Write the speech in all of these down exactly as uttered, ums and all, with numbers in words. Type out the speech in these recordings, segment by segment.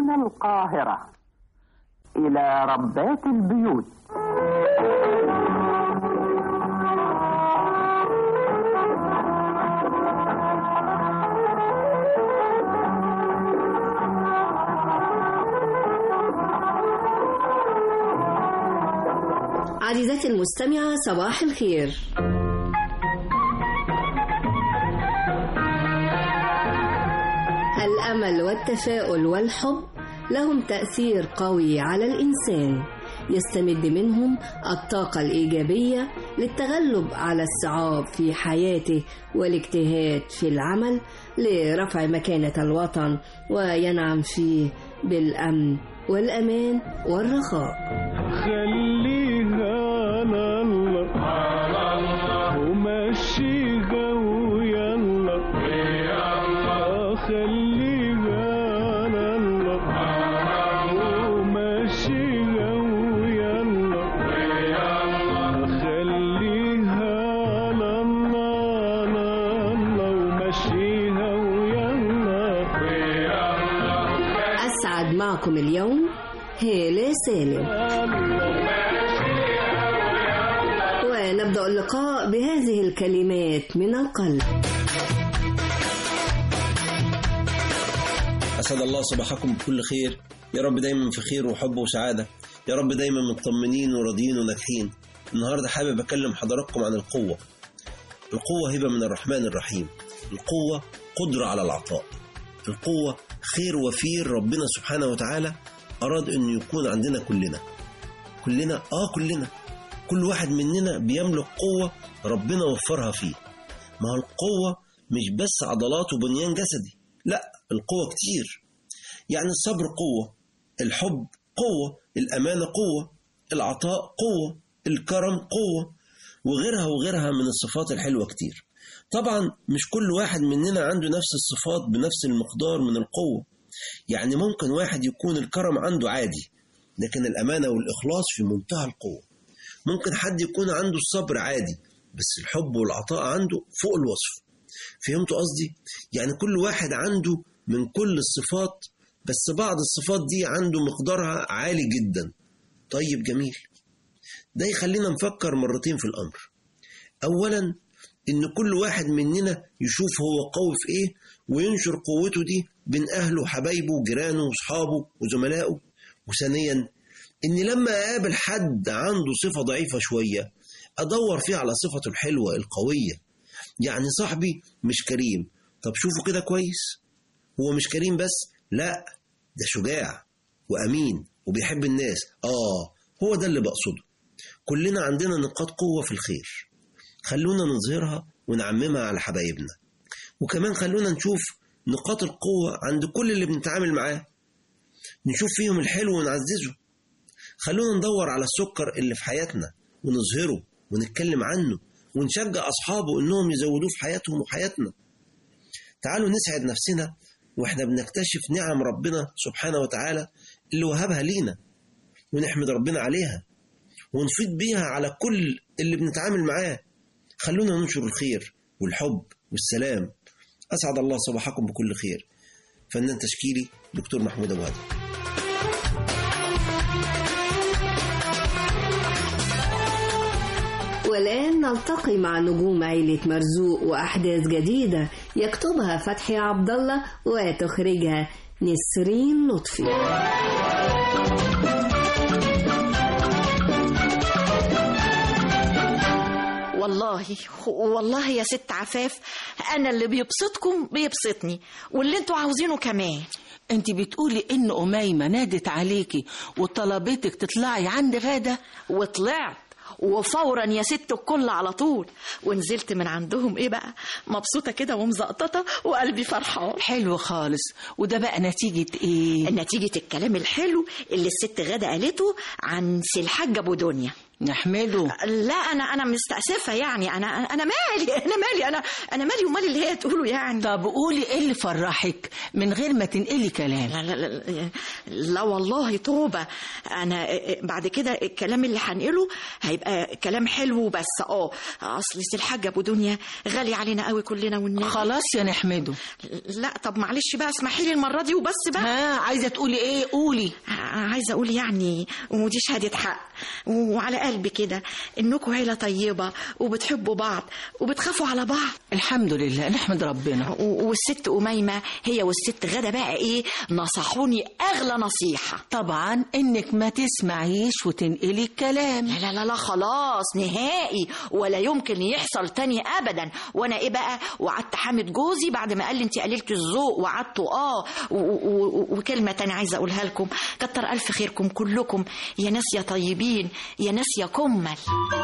هنا القاهرة إلى ربات البيوت. عزيزتي المستمعة، صباح الخير. الأمل والتفاؤل والحب لهم تأثير قوي على الإنسان، يستمد منهم الطاقة الإيجابية للتغلب على الصعاب في حياته والاجتهاد في العمل لرفع مكانة الوطن وينعم فيه بالأمن والأمان والرخاء. خليها على الله على الله ومشيها ويلا ويلا، خليها على الله ومشيها ويلا ويلا، خليها على الله على الله ومشيها ويلا ويلا. أسعد معكم اليوم هالة سالم، ونبدأ اللقاء بهذه الكلمات من القلب. أسعد الله صباحكم بكل خير، يا رب دايما في خير وحب وسعادة، يا رب دايما مطمنين وراضيين وناجحين. النهاردة حابب أكلم حضراتكم عن القوة. القوة هبة من الرحمن الرحيم، القوة قدرة على العطاء، القوة خير وفير ربنا سبحانه وتعالى أراد أن يكون عندنا كلنا كلنا آه كلنا كل واحد مننا بيملك قوة ربنا وفرها فيه. ما هو القوة مش بس عضلات وبنيان جسدي، لا، القوة كتير. يعني الصبر قوة، الحب قوة، الأمانة قوة، العطاء قوة، الكرم قوة، وغيرها وغيرها من الصفات الحلوة كتير. طبعا مش كل واحد مننا عنده نفس الصفات بنفس المقدار من القوة. يعني ممكن واحد يكون الكرم عنده عادي لكن الأمانة والإخلاص في منتهى القوة. ممكن حد يكون عنده الصبر عادي بس الحب والعطاء عنده فوق الوصف. فهمتوا قصدي؟ يعني كل واحد عنده من كل الصفات، بس بعض الصفات دي عنده مقدارها عالي جدا. طيب جميل، ده يخلينا نفكر مرتين في الأمر. أولا إن كل واحد مننا يشوف هو قوي في إيه وينشر قوته دي بين أهله وحبايبه وجيرانه وصحابه وزملائه. وثانيا إن لما أقابل حد عنده صفة ضعيفة شوية أدور فيه على صفته الحلوة القوية. يعني صاحبي مش كريم، طب شوفوا كده كويس، هو مش كريم بس، لا، ده شجاع وأمين وبيحب الناس. آه هو ده اللي بقصده. كلنا عندنا نقاط قوة في الخير، خلونا نظهرها ونعممها على حبايبنا. وكمان خلونا نشوف نقاط القوة عند كل اللي بنتعامل معاه، نشوف فيهم الحلو ونعززه. خلونا ندور على السكر اللي في حياتنا ونظهره ونتكلم عنه ونشجع أصحابه إنهم يزودوه في حياتهم وحياتنا. تعالوا نسعد نفسنا وإحنا بنكتشف نعم ربنا سبحانه وتعالى اللي وهبها لينا، ونحمد ربنا عليها ونفيد بيها على كل اللي بنتعامل معاه. خلونا ننشر الخير والحب والسلام. أسعد الله صباحكم بكل خير. فنان تشكيلي دكتور محمود أبو هادي. والآن نلتقي مع نجوم عيلة مرزوق وأحداث جديدة يكتبها فتحي عبد الله وتخرجها نسرين لطفي. والله والله يا ست عفاف، أنا اللي بيبسطكم بيبسطني واللي انتوا عاوزينه كمان. انت بتقولي ان أميمة نادت عليكي وطلبتك تطلعي عند غادة؟ وطلعت وفورا يا ست الكل على طول، ونزلت من عندهم ايه بقى مبسوطة كده ومزقططة وقلبي فرحان. حلو خالص. وده بقى نتيجة ايه؟ نتيجة الكلام الحلو اللي الست غادة قالته عن سي الحاج ابو دنيا. نحمده. لا انا انا مستأسفة يعني، انا انا مالي انا مالي انا انا مالي ومالي اللي هي تقوله يعني. طب قولي ايه اللي فرحك من غير ما تنقلي كلام. لا لا لا, لا والله توبة، انا بعد كده الكلام اللي هنقله هيبقى كلام حلو بس. اه اصل الحاجة ابو دنيا غالي علينا قوي كلنا والناس. خلاص يا نحمده. لا طب معلش بقى اسمحي لي المرة دي وبس بقى. ها عايزة تقولي ايه؟ قولي. عايزة اقول يعني، ودي شهادة حق وعلى قلبي كده، انكم عيلة طيبة وبتحبوا بعض وبتخافوا على بعض. الحمد لله، نحمد ربنا. والست أميمة هي والست غدا بقى ايه نصحوني اغلى نصيحة. طبعا انك ما تسمعيش وتنقلي الكلام. لا لا لا, لا خلاص نهائي، ولا يمكن يحصل تاني ابدا. وانا ايه بقى وقعدت حامد جوزي بعد ما قال لي انت قليلة الذوق، وقعدت اه وكلمة تانية عايزة اقولها لكم، كتر الف خيركم كلكم يا ناس يا طيبين يا ناس يا كمل.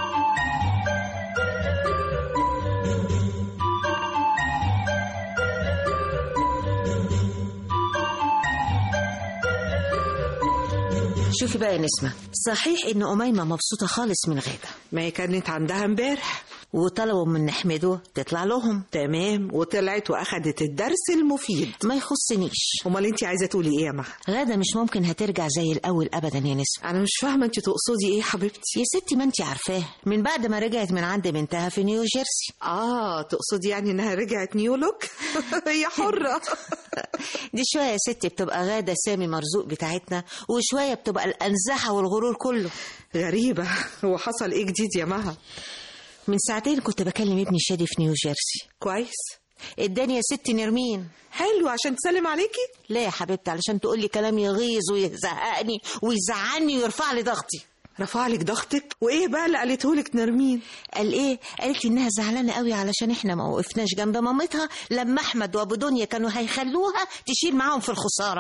شوفي بقى يا نسمة، صحيح ان أميمة مبسوطة خالص من غادة، ما هي كانت عندها امبارح وطلبوا من نحمده تطلع لهم. تمام، وطلعت واخدت الدرس المفيد. ما يخصنيش. امال انت عايزه تقولي ايه يا مها؟ غادة مش ممكن هترجع زي الاول ابدا يا نسمة. انا مش فاهمه انت تقصدي ايه حبيبتي. يا ستي ما انت عارفاه من بعد ما رجعت من عند بنتها في نيو جيرسي. اه تقصدي يعني انها رجعت نيولوك؟ هي حره. دي شويه يا ستي بتبقى غادة سامي مرزوق بتاعتنا، وشويه بتبقى الانزاحه والغرور كله. غريبه، هو حصل ايه جديد يا مها؟ من ساعتين كنت بكلم ابني شادي في نيو جيرسي. كويس. اداني يا ستي نرمين. حلو عشان تسلم عليكي؟ لا يا حبيبتي، علشان تقولي كلام يغيظ ويزهقني ويزعلني ويرفع لي ضغطي. رفع لك ضغطك؟ وايه بقى اللي قالته لك نرمين؟ قال ايه؟ قالت لي انها زعلانه قوي علشان احنا ما وقفناش جنب مامتها لما احمد وابو دنيا كانوا هيخلوها تشيل معاهم في الخساره.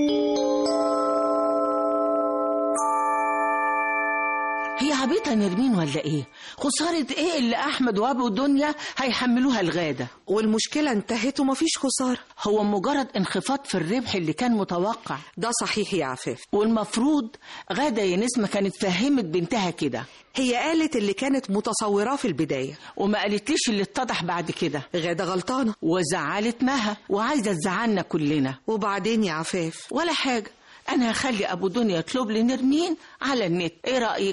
هي عبيطة نرمين ولا ايه؟ خسارة ايه اللي احمد وابو دنيا هيحملوها الغادة؟ والمشكلة انتهت ومفيش خسارة. هو مجرد انخفاض في الربح اللي كان متوقع. ده صحيح يا عفاف، والمفروض غادة يا نسمة كانت فهمت بنتها كده. هي قالت اللي كانت متصوراه في البداية وما قالتليش اللي اتضح بعد كده. غادة غلطانة وزعلت مها وعايزة تزعلنا كلنا. وبعدين يا عفاف؟ ولا حاجة، أنا هخلي أبو دنيا يطلب لي نرمين على النت، إيه رأيك؟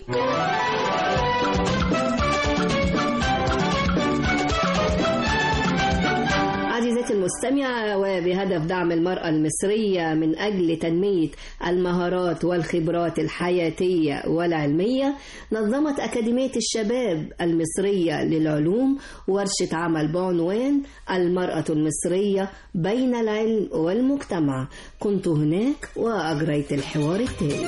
عزيزتي المستمعة، وبهدف دعم المرأة المصرية من أجل تنمية المهارات والخبرات الحياتية والعلمية، نظمت أكاديمية الشباب المصرية للعلوم ورشة عمل بعنوان المرأة المصرية بين العلم والمجتمع. كنت هناك وأجريت الحوار التالي.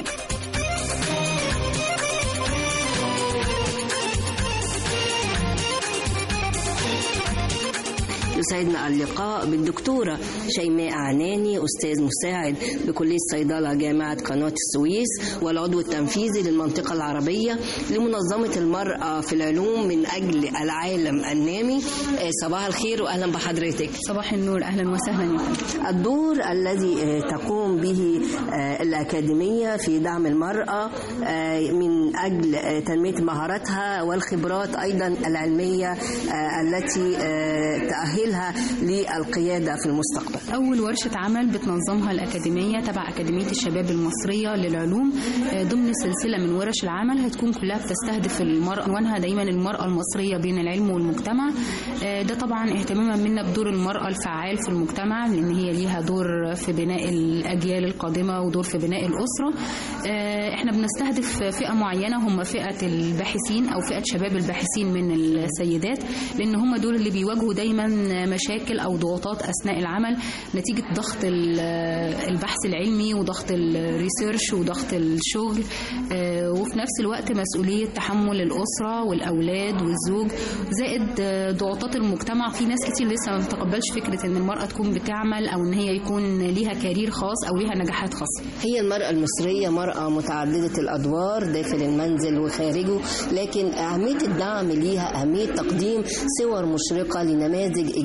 يسعدنا اللقاء بالدكتورة شيماء عناني، أستاذ مساعد بكلية صيدلة جامعة قناة السويس والعضو التنفيذي للمنطقة العربية لمنظمة المرأة في العلوم من أجل العالم النامي. صباح الخير وأهلا بحضرتك. صباح النور، أهلا وسهلا. الدور الذي تقوم به الأكاديمية في دعم المرأة من أجل تنمية مهاراتها والخبرات أيضا العلمية التي تأهل للقيادة في المستقبل. أول ورشة عمل بتنظمها الأكاديمية تبع أكاديمية الشباب المصرية للعلوم ضمن سلسلة من ورش العمل هتكون كلها بتستهدف المرأة، عنوانها دايما المرأة المصرية بين العلم والمجتمع. ده طبعا اهتماما منا بدور المرأة الفعال في المجتمع، لأن هي ليها دور في بناء الأجيال القادمة ودور في بناء الأسرة. احنا بنستهدف فئة معينة، هم فئة الباحثين أو فئة شباب الباحثين من السيدات، لأن هم دول اللي بيواجهوا دايما مشاكل أو ضغوطات أثناء العمل نتيجة ضغط البحث العلمي وضغط الريسيرش وضغط الشغل، وفي نفس الوقت مسؤولية تحمل الأسرة والأولاد والزوج، زائد ضغوطات المجتمع. في ناس كتير لسه ما بتقبلش فكرة أن المرأة تكون بتعمل أو أن هي يكون ليها كارير خاص أو ليها نجاحات خاصة. هي المرأة المصرية مرأة متعددة الأدوار داخل المنزل وخارجه، لكن أهمية الدعم ليها أهمية تقديم صور مشرقة لنماذج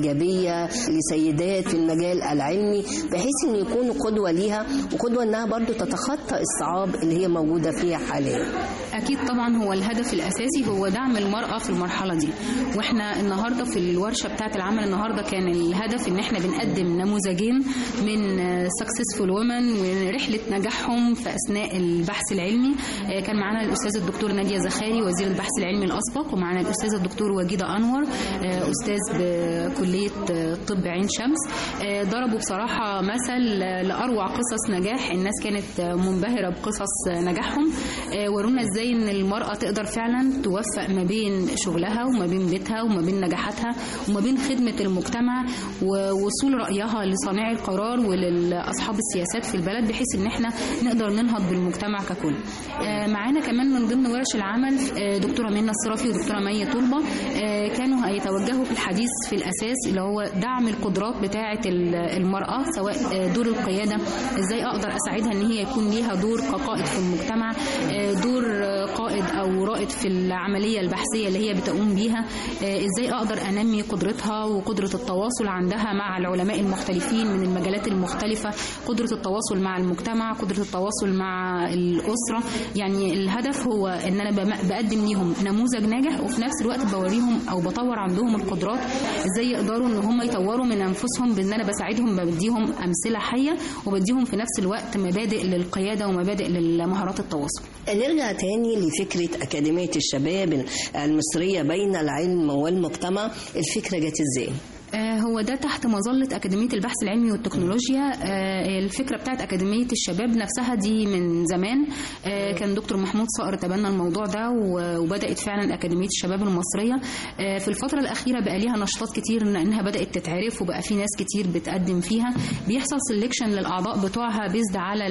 إيجابية لسيدات في المجال العلمي، بحيث أن يكونوا قدوة ليها وقدوة أنها برضو تتخطى الصعاب اللي هي موجودة فيها حاليا. أكيد طبعا هو الهدف الأساسي هو دعم المرأة في المرحلة دي، وإحنا النهاردة في الورشة بتاعة العمل النهاردة كان الهدف إن إحنا بنقدم نموذجين من successful women ورحلة نجاحهم في أثناء البحث العلمي. كان معنا الأستاذ الدكتور نادية زخاري وزير البحث العلمي الأسبق، ومعنا الأستاذ الدكتور وجيدة أنور أستاذ بكلية طب عين شمس. ضربوا بصراحة مثل لأروع قصص نجاح، الناس كانت منبهرة بقصص نجاحهم، ورونا إزاي إن المرأة تقدر فعلا توفق ما بين شغلها وما بين بيتها وما بين نجاحاتها وما بين خدمة المجتمع ووصول رأيها لصانعي القرار ولأصحاب السياسات في البلد، بحيث إن احنا نقدر ننهض بالمجتمع ككل. معانا كمان من ضمن ورش العمل دكتورة منى الصرافي ودكتورة مي طلبة، كانوا هيتوجهوا في الحديث في الأساس اللي هو دعم القدرات بتاعة المرأة، سواء دور القيادة، إزاي أقدر أساعدها إن هي يكون ليها دور كقائد في المجتمع، دور قائد أو رائد في العملية البحثية اللي هي بتقوم بيها، إزاي أقدر أنمي قدرتها وقدرة التواصل عندها مع العلماء المختلفين من المجالات المختلفة، قدرة التواصل مع المجتمع، قدرة التواصل مع الأسرة. يعني الهدف هو إن أنا بقدم ليهم نموذج ناجح، وفي نفس الوقت بوريهم أو بطور عندهم القدرات إزاي يقدروا إن هم يطوروا من أنفسهم، بإن أنا بساعدهم بديهم أمثلة حية وبديهم في نفس الوقت مبادئ للقيادة ومبادئ للمهارات التواصل. نرجع تاني لفكرة أكاديمية الشباب المصرية بين العلم والمجتمع، الفكرة جت إزاي؟ هو ده تحت مظلة أكاديمية البحث العلمي والتكنولوجيا. الفكرة بتاعت أكاديمية الشباب نفسها دي من زمان، كان دكتور محمود صقر تبنى الموضوع ده وبدأت فعلا أكاديمية الشباب المصرية. في الفترة الأخيرة بقى ليها نشاطات كتير إنها بدأت تتعرف وبقى في ناس كتير بتقدم فيها، بيحصل سيلكشن للأعضاء بتوعها بيزد على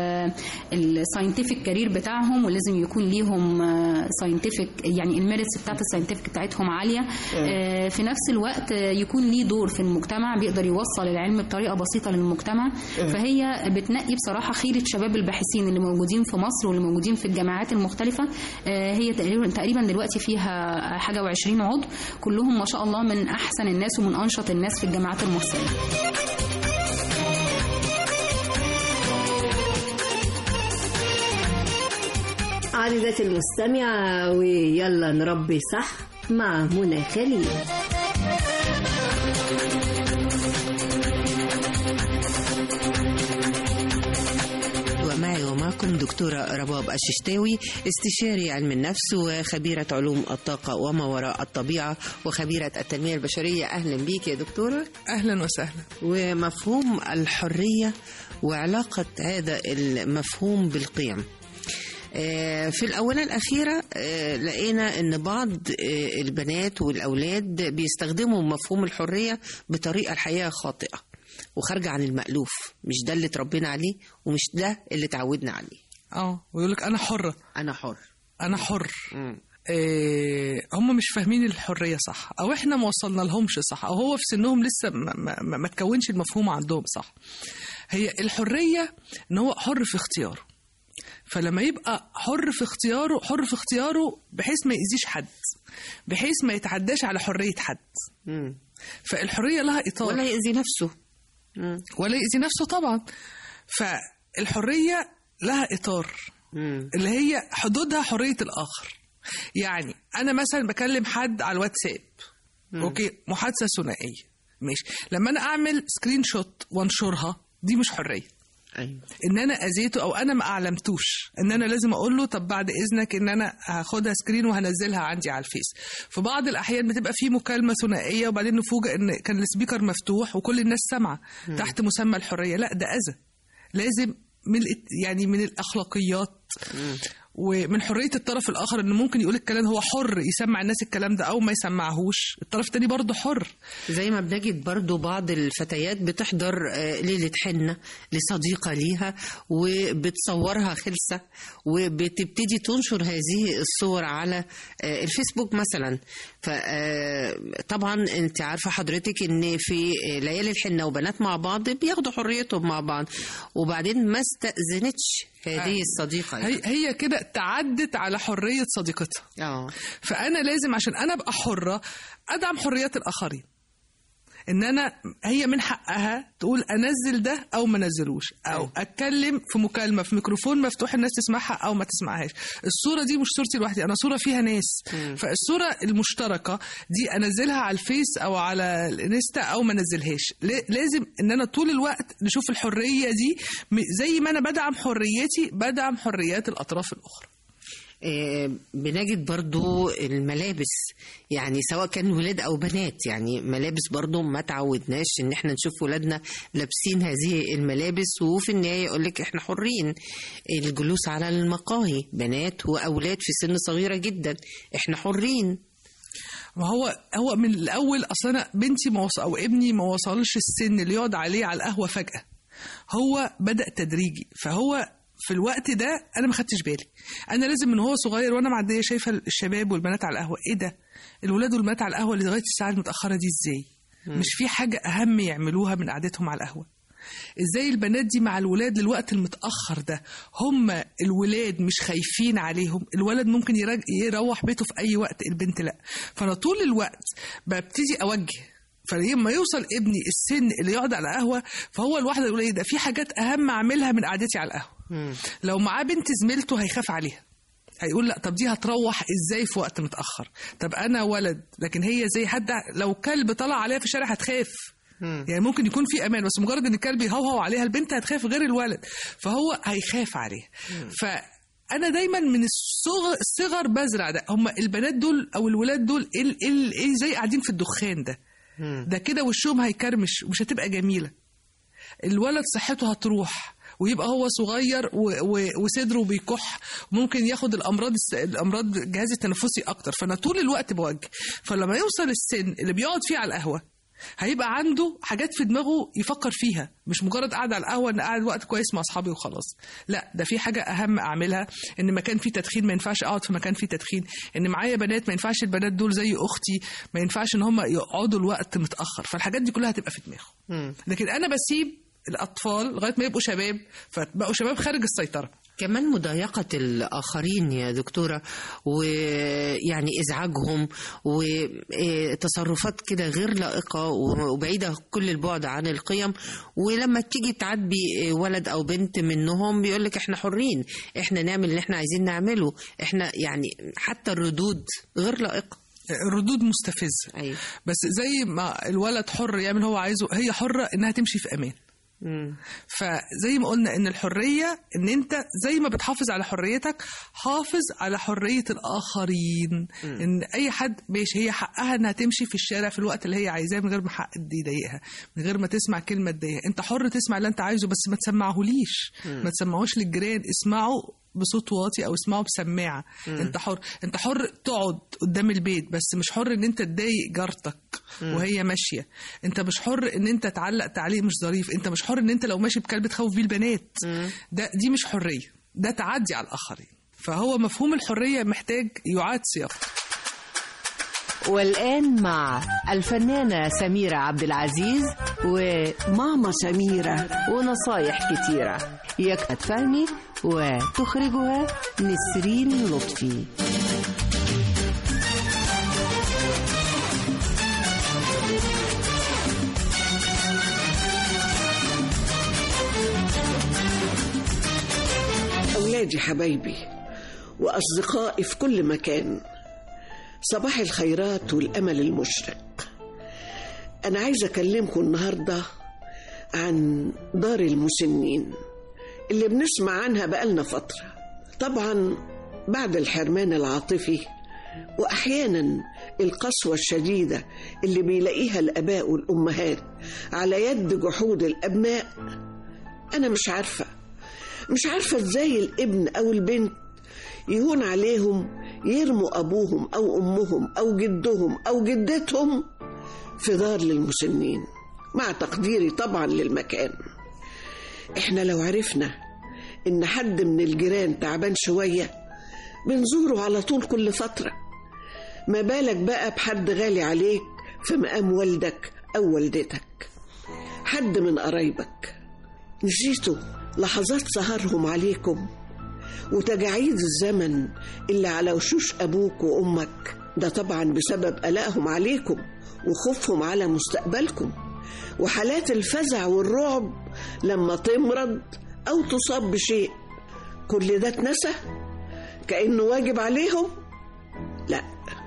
الساينتفك كارير بتاعهم، ولازم يكون ليهم ساينتفك يعني الميرتس بتاعت الساينتفك بتاعتهم عالية. في نفس الوقت يكون ليه دور في المجتمع، بيقدر يوصل العلم بطريقة بسيطة للمجتمع. فهي بتنقي بصراحة خيرة شباب الباحثين اللي موجودين في مصر واللي موجودين في الجامعات المختلفة. هي تقريبا تقريبا دلوقتي فيها حاجة وعشرين عضو، كلهم ما شاء الله من أحسن الناس ومن أنشط الناس في الجامعات المصرية. عزيزتي المستمعة، ويلا نربي صح مع منى خليل. ومعي ومعكم دكتورة رباب الششتاوي، استشاري علم النفس وخبيرة علوم الطاقة وما وراء الطبيعة وخبيرة التنمية البشرية. أهلا بيك يا دكتورة. أهلا وسهلا. ومفهوم الحرية وعلاقة هذا المفهوم بالقيم. في الآونة الأخيرة لقينا أن بعض البنات والأولاد بيستخدموا مفهوم الحرية بطريقة الحقيقة خاطئة وخارجة عن المألوف، مش ده اللي تربينا عليه ومش ده اللي تعودنا عليه. اه ويقولك أنا حرة، أنا حر، أنا حر. إيه هم مش فاهمين الحرية صح، أو إحنا ما وصلنا لهمش صح، أو هو في سنهم لسه ما, ما, ما تكونش المفهوم عندهم صح. هي الحرية إن هو حر في اختياره، فلما يبقى حر في اختياره، حر في اختياره بحيث ما يأذيش حد، بحيث ما يتعداش على حرية حد. مم. فالحرية لها إطار، ولا يأذي نفسه. مم. ولا يأذي نفسه طبعا. فالحرية لها إطار. مم. اللي هي حدودها حرية الآخر. يعني أنا مثلا بكلم حد على الواتساب، مم. أوكي، محادثة ثنائية، ماشي، لما أنا أعمل سكرين شوت وانشرها دي مش حرية. أيوة. ان انا اذيته او انا ما اعلمتوش ان انا لازم اقول له طب بعد اذنك ان انا هاخدها سكرين وهنزلها عندي على الفيس. في بعض الاحيان بتبقى في مكالمه ثنائيه وبعدين نفوجئ ان كان السبيكر مفتوح وكل الناس سامعه تحت مسمى الحريه. لا، ده اذى. لازم من يعني من الاخلاقيات م. ومن حرية الطرف الآخر إنه ممكن يقول الكلام، هو حر يسمع الناس الكلام ده أو ما يسمعهوش، الطرف التاني برضه حر. زي ما بنجد برضه بعض الفتيات بتحضر ليلة حنة لصديقة ليها وبتصورها خلسة وبتبتدي تنشر هذه الصور على الفيسبوك مثلا. فطبعا انت عارفة حضرتك ان في ليالي الحنة وبنات مع بعض بياخدوا حريتهم مع بعض، وبعدين ما استأذنتش هذه الصديقة يعني. هي, هي كده تعدت على حرية صديقتها. اه فأنا لازم عشان أنا أبقى حرة أدعم حريات الآخرين. ان انا هي من حقها تقول انزل ده او ما انزلوش، او اتكلم في مكالمه في ميكروفون مفتوح الناس تسمعها او ما تسمعهاش. الصوره دي مش صورتي لوحدي، انا صوره فيها ناس. م. فالصوره المشتركه دي انزلها على الفيس او على الانستا او ما انزلهاش. لازم ان انا طول الوقت نشوف الحريه دي زي ما انا بدعم حريتي بدعم حريات الاطراف الاخرى. بنجد برضو الملابس، يعني سواء كان ولاد أو بنات، يعني ملابس برضو ما تعودناش إن احنا نشوف ولادنا لابسين هذه الملابس، وفي النهاية يقولك احنا حرين. الجلوس على المقاهي بنات وأولاد في سن صغيرة جدا، احنا حرين. ما هو هو من الأول أصلا بنتي ما وصل أو ابني ما وصلش السن اللي يقعد عليه على القهوة فجأة، هو بدأ تدريجي. فهو في الوقت ده انا ما خدتش بالي، انا لازم من هو صغير وانا معديه شايفه الشباب والبنات على القهوه، ايه ده الولاد والبنات على القهوه لغايه الساعه المتاخره دي ازاي؟ م. مش في حاجه اهم يعملوها من قعدتهم على القهوه؟ ازاي البنات دي مع الولاد للوقت المتاخر ده؟ هم الولاد مش خايفين عليهم، الولد ممكن يروح بيته في اي وقت، البنت لا. فانا طول الوقت ببتدي اوجه، فلما يوصل ابني السن اللي يقعد على قهوه فهو الواحده يقول ايه ده، في حاجات اهم اعملها من قعدتي على القهوه. مم. لو معاه بنت زميلته هيخاف عليها، هيقول لا طب دي هتروح ازاي في وقت متاخر، طب انا ولد لكن هي زي حد لو كلب طلع عليها في الشارع هتخاف. مم. يعني ممكن يكون في امان، بس مجرد ان الكلب يهوهو عليها البنت هتخاف غير الولد، فهو هيخاف عليها. ف انا دايما من الصغر, الصغر بزرع ده. هم البنات دول او الولاد دول ال ال ال زي قاعدين في الدخان ده، ده كده وشهم هيكرمش ومش هتبقى جميلة. الولد صحته هتروح ويبقى هو صغير وصدره بيكح، ممكن ياخد الأمراض الأمراض الجهاز التنفسي أكتر. فأنا طول الوقت بوجه، فلما يوصل السن اللي بيقعد فيه على القهوة هيبقى عنده حاجات في دماغه يفكر فيها، مش مجرد قاعد على القهوة ان قاعد وقت كويس مع اصحابي وخلاص، لا ده في حاجة اهم اعملها، ان مكان فيه تدخين ما ينفعش اقعد في مكان فيه تدخين، ان معايا بنات ما ينفعش البنات دول زي اختي ما ينفعش ان هم يقعدوا الوقت متأخر. فالحاجات دي كلها هتبقى في دماغه. لكن انا بسيب الاطفال لغاية ما يبقوا شباب، فبقوا شباب خارج السيطرة. كمان مضايقة الآخرين يا دكتورة، ويعني إزعاجهم وتصرفات كده غير لائقة وبعيدة كل البعد عن القيم، ولما تيجي تعدي ولد أو بنت منهم بيقولك إحنا حرين، إحنا نعمل اللي إحنا عايزين نعمله، إحنا يعني حتى الردود غير لائقة، الردود مستفزة. أيوة. بس زي ما الولد حر يعمل هو عايزه، هي حرة إنها تمشي في أمان. مم. فزي ما قلنا ان الحرية ان انت زي ما بتحافظ على حريتك حافظ على حرية الاخرين. مم. ان اي حد ماشي هي حقها انها تمشي في الشارع في الوقت اللي هي عايزاه من غير ما حق يضايقها، من غير ما تسمع كلمة تضايقها. انت حر تسمع اللي انت عايزه، بس ما تسمعهوليش، ما تسمعوش للجيران، اسمعه بصوت واطي او اسمعه بسماعه. مم. انت حر، انت حر تقعد قدام البيت، بس مش حر ان انت تضايق جارتك مم. وهي ماشيه. انت مش حر ان انت تعلق تعليق مش ظريف، انت مش حر ان انت لو ماشي بكلب تخوف بيه البنات. مم. ده دي مش حريه، ده تعدي على الاخرين. فهو مفهوم الحريه محتاج يعاد صياغته. والآن مع الفنانة سميرة عبد العزيز وماما سميرة ونصايح كتيرة، يكفت فهمي وتخرجها نسرين لطفي. أولادي حبايبي وأصدقائي في كل مكان، صباح الخيرات والأمل المشرق. أنا عايزة أكلمكم النهاردة عن دار المسنين اللي بنسمع عنها بقالنا فترة. طبعا بعد الحرمان العاطفي وأحيانا القسوة الشديدة اللي بيلاقيها الآباء والأمهات على يد جحود الأبناء، أنا مش عارفة مش عارفة إزاي الابن أو البنت يهون عليهم يرموا أبوهم أو أمهم أو جدهم أو جدتهم في دار للمسنين، مع تقديري طبعا للمكان. إحنا لو عرفنا إن حد من الجيران تعبان شوية بنزوره على طول كل فترة، ما بالك بقى بحد غالي عليك في مقام والدك أو والدتك، حد من قرايبك. نسيتوا لحظات سهرهم عليكم وتجاعيد الزمن اللي على وشوش أبوك وأمك؟ ده طبعا بسبب قلقهم عليكم وخوفهم على مستقبلكم، وحالات الفزع والرعب لما تمرض أو تصاب بشيء. كل ده اتنسى كأنه واجب عليهم؟ لا،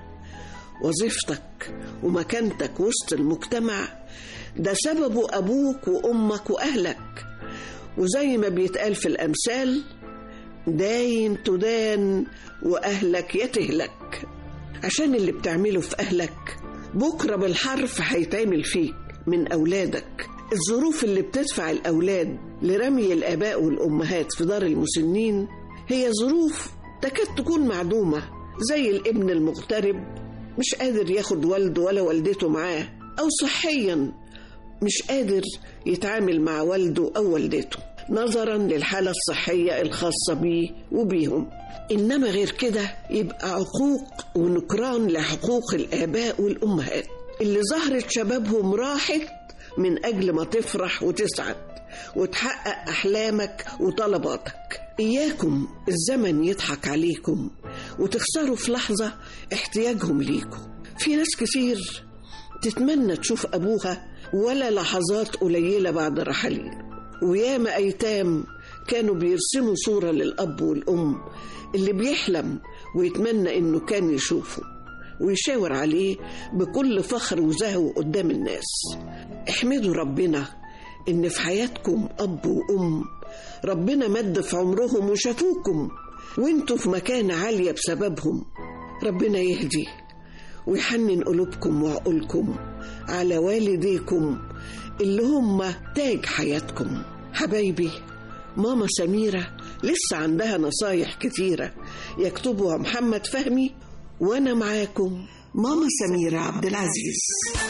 وظيفتك ومكانتك وسط المجتمع ده سببه أبوك وأمك وأهلك، وزي ما بيتقال في الأمثال داين تدان وأهلك يتهلك. عشان اللي بتعمله في أهلك بكرة بالحرف هيتعمل فيك من أولادك. الظروف اللي بتدفع الأولاد لرمي الآباء والأمهات في دار المسنين هي ظروف تكاد تكون معدومة، زي الابن المغترب مش قادر ياخد والده ولا والدته معاه، أو صحيا مش قادر يتعامل مع والده أو والدته نظرا للحالة الصحية الخاصة بيه وبيهم. إنما غير كده يبقى عقوق ونكران لحقوق الآباء والأمهات اللي زهرة شبابهم راحت من أجل ما تفرح وتسعد وتحقق أحلامك وطلباتك. إياكم الزمن يضحك عليكم وتخسروا في لحظة احتياجهم ليكم. في ناس كتير تتمنى تشوف أبوها ولا لحظات قليلة بعد رحيله، وياما أيتام كانوا بيرسموا صورة للأب والأم اللي بيحلم ويتمنى إنه كان يشوفه ويشاور عليه بكل فخر وزهو قدام الناس. احمدوا ربنا إن في حياتكم أب وأم ربنا مد في عمرهم وشافوكم وانتوا في مكانة عالية بسببهم. ربنا يهدي ويحنن قلوبكم وعقولكم على والديكم اللي هم تاج حياتكم. حبايبي، ماما سميرة لسه عندها نصايح كتيرة يكتبها محمد فهمي، وأنا معاكم ماما سميرة عبد العزيز.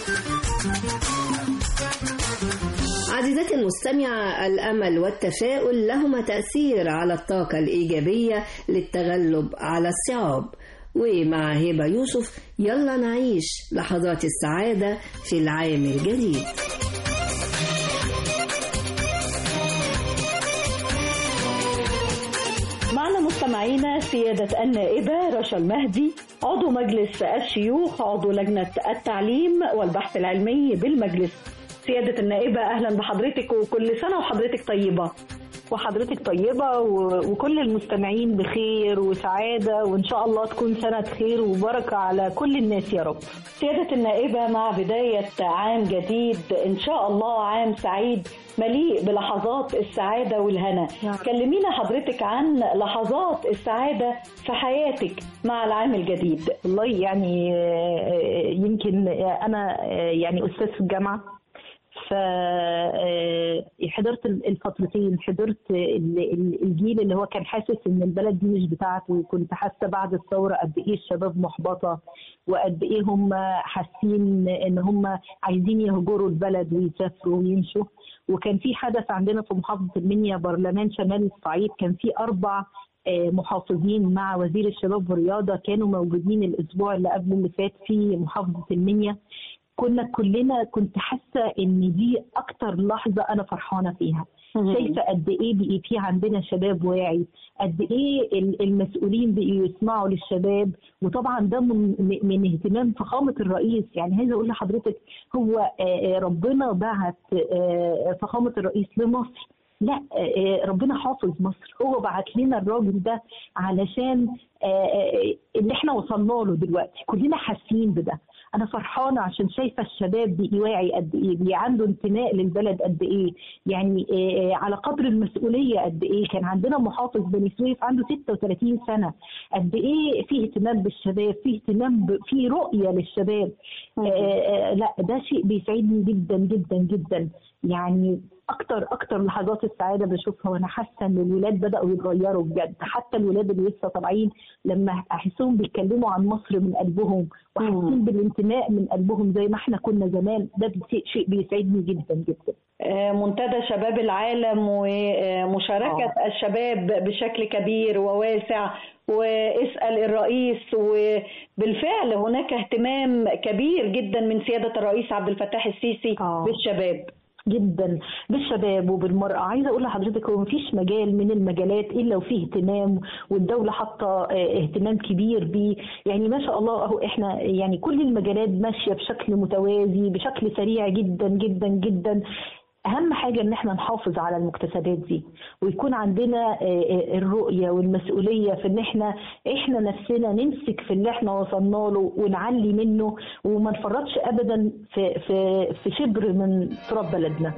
عزيزتي المستمعة، الأمل والتفاؤل لهما تأثير على الطاقة الإيجابية للتغلب على الصعاب. ومع هبة يوسف يلا نعيش لحظات السعادة في العام الجديد. معنا مستمعينا سيادة النائبة رشا المهدي، عضو مجلس الشيوخ، عضو لجنة التعليم والبحث العلمي بالمجلس. سيادة النائبة أهلا بحضرتك، وكل سنة وحضرتك طيبة. وحضرتك طيبة وكل المستمعين بخير وسعادة، وإن شاء الله تكون سنة خير وبركة على كل الناس يا رب. سيادة النائبة، مع بداية عام جديد إن شاء الله، عام سعيد مليء بلحظات السعادة والهنا، كلمينا حضرتك عن لحظات السعادة في حياتك مع العام الجديد. والله يعني يمكن أنا يعني أستاذ في الجامعة، فحضرت الفترتين، حضرت الجيل اللي هو كان حاسس ان البلد دي مش بتاعته، وكنت حاسه بعد الثوره قد ايه الشباب محبطه، وقد ايه هم حاسين ان هم عايزين يهجروا البلد ويسافروا ويمشوا. وكان في حدث عندنا في محافظه المنيا، برلمان شمال الصعيد، كان في اربع محافظين مع وزير الشباب والرياضه كانوا موجودين الاسبوع اللي قبل اللي فات في محافظه المنيا. كنا كلنا كنت حاسه ان دي اكتر لحظه انا فرحانه فيها، شايفه قد ايه بقي في عندنا شباب واعي، قد ايه المسؤولين بقوا يسمعوا للشباب. وطبعا ده من, من اهتمام فخامه الرئيس. يعني عايزه اقول لحضرتك، هو ربنا بعت فخامه الرئيس لمصر، لا ربنا حافظ مصر، هو بعت لنا الراجل ده علشان اللي احنا وصلنا له دلوقتي كلنا حاسين بده. انا فرحانه عشان شايفه الشباب بقي واعي قد ايه، بقي عنده انتماء للبلد قد ايه، يعني على قدر المسؤوليه قد ايه. كان عندنا محافظ بني سويف عنده ستة وثلاثين سنه، قد ايه فيه اهتمام بالشباب، فيه اهتمام ب... فيه رؤيه للشباب. آه لا ده شيء بيسعدني جدا جدا جدا. يعني اكتر اكتر لحظات السعاده بشوفها وانا حاسه ان الولاد بداوا يتغيروا بجد، حتى الولاد اللي لسه طالعين لما احسهم بيتكلموا عن مصر من قلبهم وحاسين بالانتماء من قلبهم زي ما احنا كنا زمان، ده شيء بيسعدني جدا جدا. منتدى شباب العالم ومشاركه أوه. الشباب بشكل كبير وواسع، واسأل الرئيس، وبالفعل هناك اهتمام كبير جدا من سياده الرئيس عبد الفتاح السيسي أوه. بالشباب. جدا بالشباب وبالمرأة. عايزة أقول لحضرتك هو مفيش مجال من المجالات إلا وفيه اهتمام، والدولة حاطة اهتمام كبير بيه. يعني ما شاء الله أهو إحنا يعني كل المجالات ماشية بشكل متوازي بشكل سريع جدا جدا جدا. أهم حاجة إن احنا نحافظ على المكتسبات دي، ويكون عندنا الرؤية والمسؤولية في إن احنا احنا نفسنا نمسك في اللي احنا وصلنا له ونعلي منه، وما نفرطش أبدا في في في شبر من تراب بلدنا.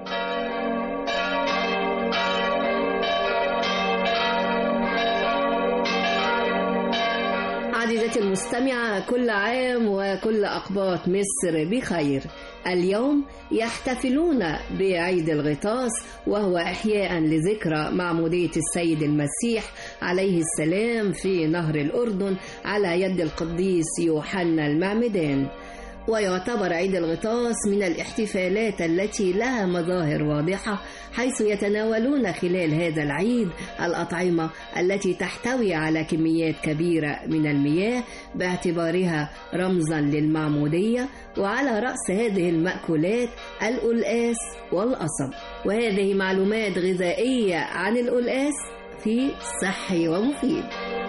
عزيزتي المستمعة، كل عام وكل أقباط مصر بخير. اليوم يحتفلون بعيد الغطاس، وهو إحياء لذكرى معمودية السيد المسيح عليه السلام في نهر الأردن على يد القديس يوحنا المعمدان. ويعتبر عيد الغطاس من الاحتفالات التي لها مظاهر واضحة، حيث يتناولون خلال هذا العيد الأطعمة التي تحتوي على كميات كبيرة من المياه باعتبارها رمزا للمعمودية، وعلى رأس هذه المأكولات القلقاس والقصب. وهذه معلومات غذائية عن القلقاس في صحي ومفيد.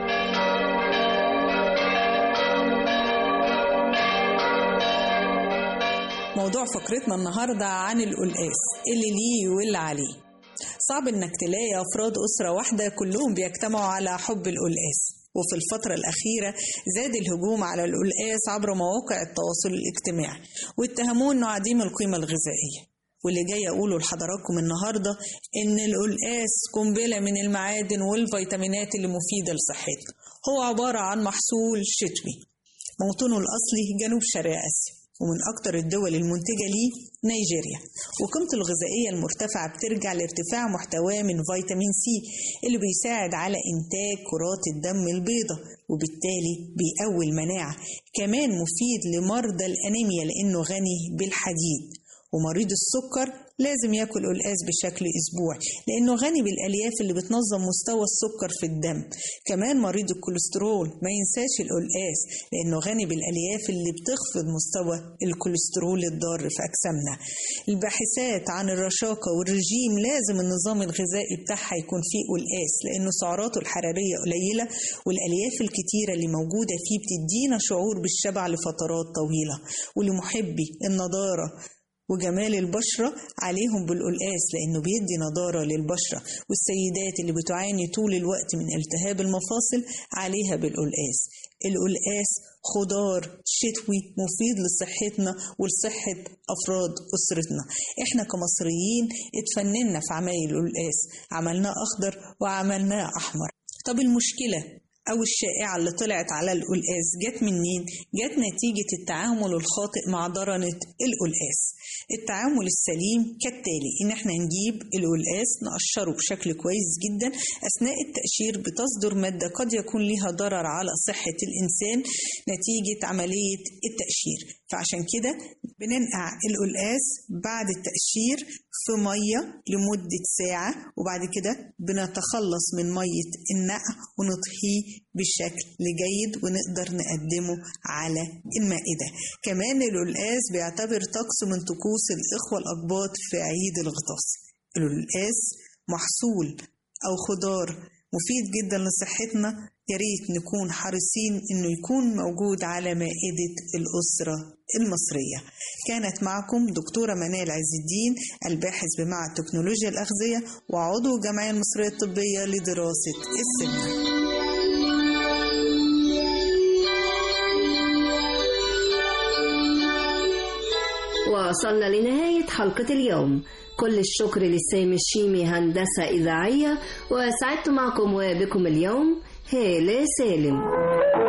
موضوع فقرتنا النهاردة عن القلقاس اللي ليه واللي عليه. صعب انك تلاقي افراد اسرة واحدة كلهم بيجتمعوا على حب القلقاس، وفي الفترة الأخيرة زاد الهجوم على القلقاس عبر مواقع التواصل الاجتماعي واتهموه انه عديم القيمة الغذائية. واللي جاي اقوله لحضراتكم النهاردة ان القلقاس قنبلة من المعادن والفيتامينات اللي مفيدة لصحتنا. هو عبارة عن محصول شتوي موطنه الأصلي جنوب شرق آسيا، ومن أكتر الدول المنتجة ليه نيجيريا. وقيمته الغذائية المرتفعة بترجع لارتفاع محتواه من فيتامين سي اللي بيساعد على إنتاج كرات الدم البيضاء، وبالتالي بيقوي المناعة. كمان مفيد لمرضى الأنيميا لأنه غني بالحديد. ومريض السكر لازم ياكل قلقاس بشكل أسبوعي لأنه غني بالألياف اللي بتنظم مستوى السكر في الدم. كمان مريض الكوليسترول ما ينساش القلقاس لأنه غني بالألياف اللي بتخفض مستوى الكوليسترول الضار في أجسامنا. الباحثات عن الرشاقة والرجيم لازم النظام الغذائي بتاعها يكون فيه قلقاس لأنه سعراته الحرارية قليلة، والألياف الكتيرة اللي موجودة فيه بتدينا شعور بالشبع لفترات طويلة. ولمحبي النضارة وجمال البشرة عليهم بالقلقاس لأنه بيدي نضارة للبشرة، والسيدات اللي بتعاني طول الوقت من التهاب المفاصل عليها بالقلقاس. القلقاس خضار شتوي مفيد لصحتنا ولصحة أفراد أسرتنا. إحنا كمصريين اتفننا في عمايل القلقاس، عملناه أخضر وعملناه أحمر. طب المشكلة أو الشائعة اللي طلعت على القلقاس جت منين؟ جت نتيجة التعامل الخاطئ مع درنة القلقاس. التعامل السليم كالتالي: إن احنا نجيب القلقاس نقشره بشكل كويس جدا. أثناء التقشير بتصدر مادة قد يكون لها ضرر على صحة الإنسان نتيجة عملية التقشير، فعشان كده بننقع القلقاس بعد التقشير في مية لمدة ساعة، وبعد كده بنتخلص من مية النقع ونطهيه بشكل جيد ونقدر نقدمه على المائدة. كمان القلقاس بيعتبر طقس من طقوس الإخوة الأقباط في عيد الغطاس. القلقاس محصول أو خضار مفيد جدا لصحتنا، ياريت نكون حريصين إنه يكون موجود على مائدة الأسرة المصرية. كانت معكم دكتورة منال عز الدين، الباحث بمعهد تكنولوجيا الأغذية وعضو الجمعية المصرية الطبية لدراسة السمنة. وصلنا لنهاية حلقة اليوم. كل الشكر لسامي الشيمي هندسة إذاعية، وسعدت معكم وبكم اليوم هالة سالم.